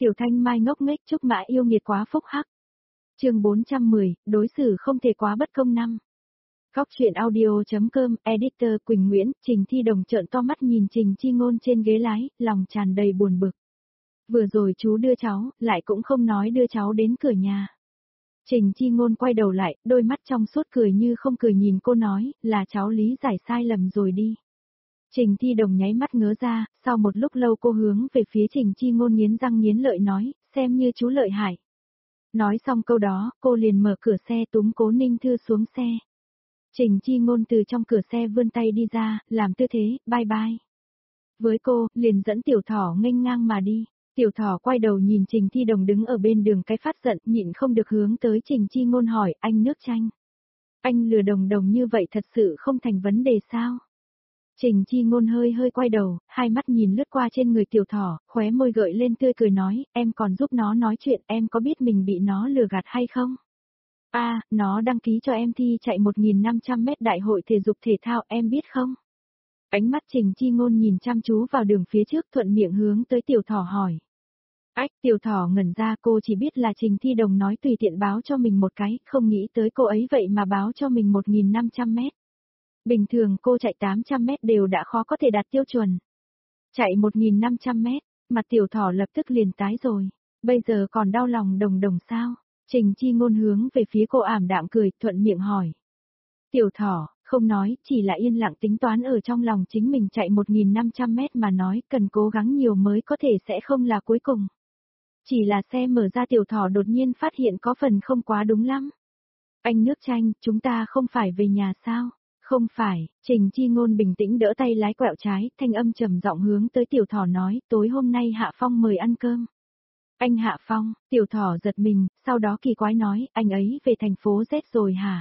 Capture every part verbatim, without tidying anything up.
Tiểu Thanh Mai ngốc nghếch Trúc Mã yêu nghiệt quá phúc hắc. Chương bốn trăm mười, đối xử không thể quá bất công năm. Góc truyện audio.com, editor Quỳnh Nguyễn, Trình Thi Đồng trợn to mắt nhìn Trình Chi Ngôn trên ghế lái, lòng tràn đầy buồn bực. Vừa rồi chú đưa cháu, lại cũng không nói đưa cháu đến cửa nhà. Trình Chi Ngôn quay đầu lại, đôi mắt trong suốt cười như không cười nhìn cô nói, là cháu lý giải sai lầm rồi đi. Trình Thi Đồng nháy mắt ngớ ra, sau một lúc lâu cô hướng về phía Trình Chi Ngôn nghiến răng nghiến lợi nói, xem như chú lợi hại. Nói xong câu đó, cô liền mở cửa xe túm Cố Ninh Thư xuống xe. Trình Chi Ngôn từ trong cửa xe vươn tay đi ra, làm tư thế, bye bye. Với cô, liền dẫn Tiểu Thỏ nghênh ngang mà đi. Tiểu Thỏ quay đầu nhìn Trình Thi Đồng đứng ở bên đường cái phát giận, nhịn không được hướng tới Trình Chi Ngôn hỏi, anh nước chanh. Anh lừa Đồng Đồng như vậy thật sự không thành vấn đề sao? Trình Chi Ngôn hơi hơi quay đầu, hai mắt nhìn lướt qua trên người Tiểu Thỏ, khóe môi gợi lên tươi cười nói, em còn giúp nó nói chuyện, em có biết mình bị nó lừa gạt hay không? A, à, nó đăng ký cho em thi chạy một nghìn năm trăm mét đại hội thể dục thể thao, em biết không? Ánh mắt Trình Chi Ngôn nhìn chăm chú vào đường phía trước, thuận miệng hướng tới Tiểu Thỏ hỏi. Ách, Tiểu Thỏ ngẩn ra, cô chỉ biết là Trình Thi Đồng nói tùy tiện báo cho mình một cái, không nghĩ tới cô ấy vậy mà báo cho mình một nghìn năm trăm mét. Bình thường cô chạy tám trăm mét đều đã khó có thể đạt tiêu chuẩn. Chạy một nghìn năm trăm mét, mặt Tiểu Thỏ lập tức liền tái rồi. Bây giờ còn đau lòng Đồng Đồng sao? Trình Chi Ngôn hướng về phía cô ảm đạm cười, thuận miệng hỏi. Tiểu Thỏ, không nói, chỉ là yên lặng tính toán ở trong lòng chính mình chạy một nghìn năm trăm mét mà nói, cần cố gắng nhiều mới có thể sẽ không là cuối cùng. Chỉ là xe mở ra Tiểu Thỏ đột nhiên phát hiện có phần không quá đúng lắm. Anh nước chanh, chúng ta không phải về nhà sao? Không phải, Trình Chi Ngôn bình tĩnh đỡ tay lái quẹo trái, thanh âm trầm giọng hướng tới Tiểu Thỏ nói, tối hôm nay Hạ Phong mời ăn cơm. Anh Hạ Phong, Tiểu Thỏ giật mình, sau đó kỳ quái nói, anh ấy về thành phố Z rồi hả?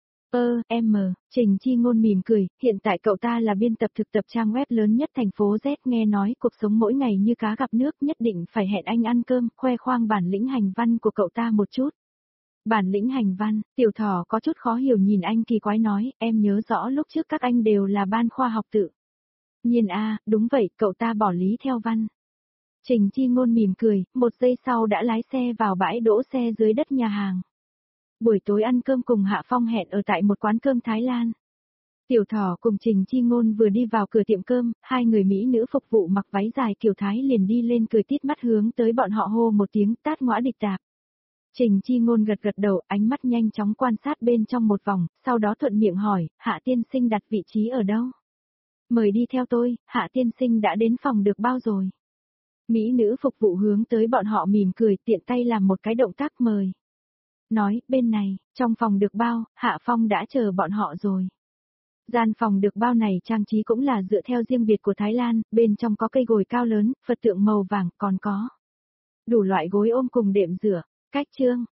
Ơ, em mờ, Trình Chi Ngôn mỉm cười, hiện tại cậu ta là biên tập thực tập trang web lớn nhất thành phố Z, nghe nói cuộc sống mỗi ngày như cá gặp nước, nhất định phải hẹn anh ăn cơm, khoe khoang bản lĩnh hành văn của cậu ta một chút. Bản lĩnh hành văn, Tiểu Thỏ có chút khó hiểu nhìn anh kỳ quái nói, em nhớ rõ lúc trước các anh đều là ban khoa học tự nhiên a, đúng vậy, cậu ta bỏ lý theo văn. Trình Chi Ngôn mỉm cười, một giây sau đã lái xe vào bãi đỗ xe dưới đất nhà hàng. Buổi tối ăn cơm cùng Hạ Phong hẹn ở tại một quán cơm Thái Lan. Tiểu Thỏ cùng Trình Chi Ngôn vừa đi vào cửa tiệm cơm, hai người Mỹ nữ phục vụ mặc váy dài kiểu Thái liền đi lên cười tít mắt hướng tới bọn họ hô một tiếng tát ngõa địch tạp. Trình Chi Ngôn gật gật đầu, ánh mắt nhanh chóng quan sát bên trong một vòng, sau đó thuận miệng hỏi, Hạ tiên sinh đặt vị trí ở đâu? Mời đi theo tôi, Hạ tiên sinh đã đến phòng được bao rồi? Mỹ nữ phục vụ hướng tới bọn họ mỉm cười, tiện tay làm một cái động tác mời. Nói, bên này, trong phòng được bao, Hạ Phong đã chờ bọn họ rồi. Gian phòng được bao này trang trí cũng là dựa theo riêng biệt của Thái Lan, bên trong có cây gồi cao lớn, Phật tượng màu vàng, còn có đủ loại gối ôm cùng đệm rửa. Cách chương,